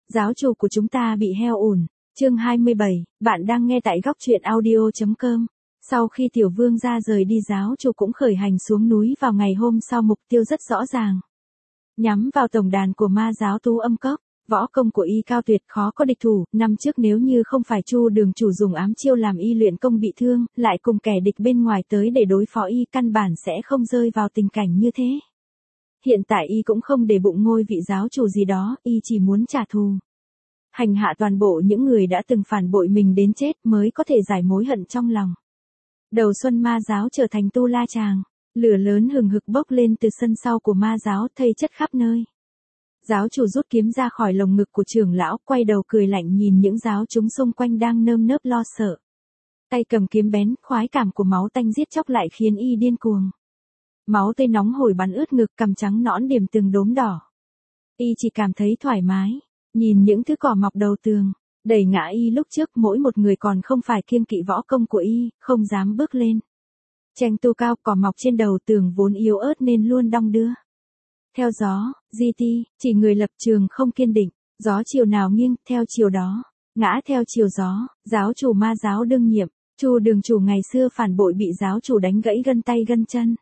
Giáo chủ của chúng ta bị heo ủn. Chương 27, bạn đang nghe tại góc truyện audio.com. Sau khi tiểu vương gia rời đi, giáo chủ cũng khởi hành xuống núi vào ngày hôm sau, mục tiêu rất rõ ràng. Nhắm vào tổng đàn của ma giáo Tú Âm Cốc. Võ công của y cao tuyệt, khó có địch thủ. Năm trước nếu như không phải Chu đường chủ dùng ám chiêu làm y luyện công bị thương, lại cùng kẻ địch bên ngoài tới để đối phó y, căn bản sẽ không rơi vào tình cảnh như thế. Hiện tại y cũng không để bụng ngôi vị giáo chủ gì đó, y chỉ muốn trả thù. Hành hạ toàn bộ những người đã từng phản bội mình đến chết mới có thể giải mối hận trong lòng. Đầu xuân ma giáo trở thành tu la tràng. Lửa lớn hừng hực bốc lên từ sân sau của ma giáo, thây chất khắp nơi. Giáo chủ rút kiếm ra khỏi lồng ngực của trưởng lão, quay đầu cười lạnh nhìn những giáo chúng xung quanh đang nơm nớp lo sợ. Tay cầm kiếm bén, khoái cảm của máu tanh giết chóc lại khiến y điên cuồng. Máu tươi nóng hổi bắn ướt ngực, cằm trắng nõn điểm từng đốm đỏ. Y chỉ cảm thấy thoải mái, nhìn những thứ cỏ mọc đầu tường, đẩy ngã y lúc trước, mỗi một người còn không phải kiêng kỵ võ công của y, không dám bước lên. Tranh tu cao, cỏ mọc trên đầu tường vốn yếu ớt nên luôn đong đưa. Theo gió, chỉ người lập trường không kiên định, gió chiều nào nghiêng, theo chiều đó, ngã theo chiều gió. Giáo chủ ma giáo đương nhiệm, Chu đường chủ ngày xưa phản bội bị giáo chủ đánh gãy gân tay gân chân.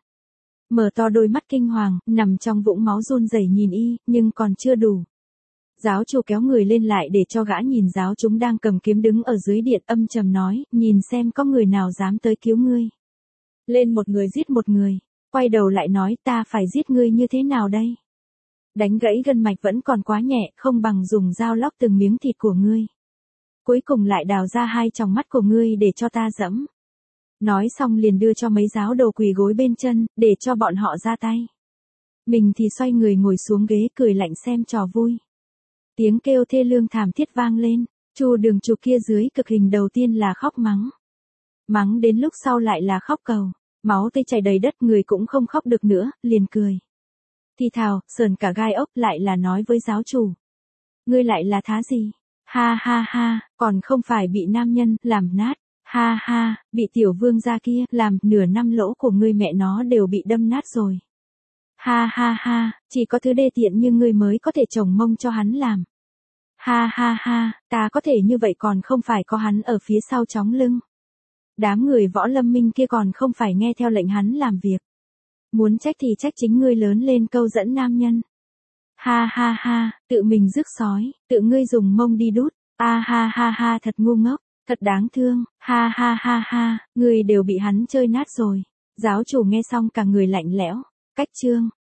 Mở to đôi mắt kinh hoàng, nằm trong vũng máu run rẩy nhìn y, nhưng còn chưa đủ. Giáo chủ kéo người lên lại để cho gã nhìn giáo chúng đang cầm kiếm đứng ở dưới điện, âm trầm nói, nhìn xem có người nào dám tới cứu ngươi. Lên một người giết một người, quay đầu lại nói, ta phải giết ngươi như thế nào đây? Đánh gãy gân mạch vẫn còn quá nhẹ, không bằng dùng dao lóc từng miếng thịt của ngươi. Cuối cùng lại đào ra hai tròng mắt của ngươi để cho ta dẫm. Nói xong liền đưa cho mấy giáo đồ quỳ gối bên chân, để cho bọn họ ra tay. Mình thì xoay người ngồi xuống ghế cười lạnh xem trò vui. Tiếng kêu thê lương thảm thiết vang lên, Chu đường chủ kia dưới cực hình đầu tiên là khóc mắng. Mắng đến lúc sau lại là khóc cầu, máu tươi chảy đầy đất, người cũng không khóc được nữa, liền cười. Thì thào, sờn cả gai ốc, lại là nói với giáo chủ. Ngươi lại là thá gì? Ha ha ha, còn không phải bị nam nhân làm nát. Ha ha, bị tiểu vương gia kia làm, nửa năm lỗ của ngươi mẹ nó đều bị đâm nát rồi. Ha ha ha, chỉ có thứ đê tiện như ngươi mới có thể trồng mông cho hắn làm. Ha ha ha, ta có thể như vậy còn không phải có hắn ở phía sau chóng lưng. Đám người Võ Lâm Minh kia còn không phải nghe theo lệnh hắn làm việc. Muốn trách thì trách chính ngươi lớn lên câu dẫn nam nhân. Ha ha ha, tự mình rước sói, tự ngươi dùng mông đi đút. Ha ha ha, thật ngu ngốc. Thật đáng thương, ha ha ha ha, người đều bị hắn chơi nát rồi. Giáo chủ nghe xong cả người lạnh lẽo. Cách chương.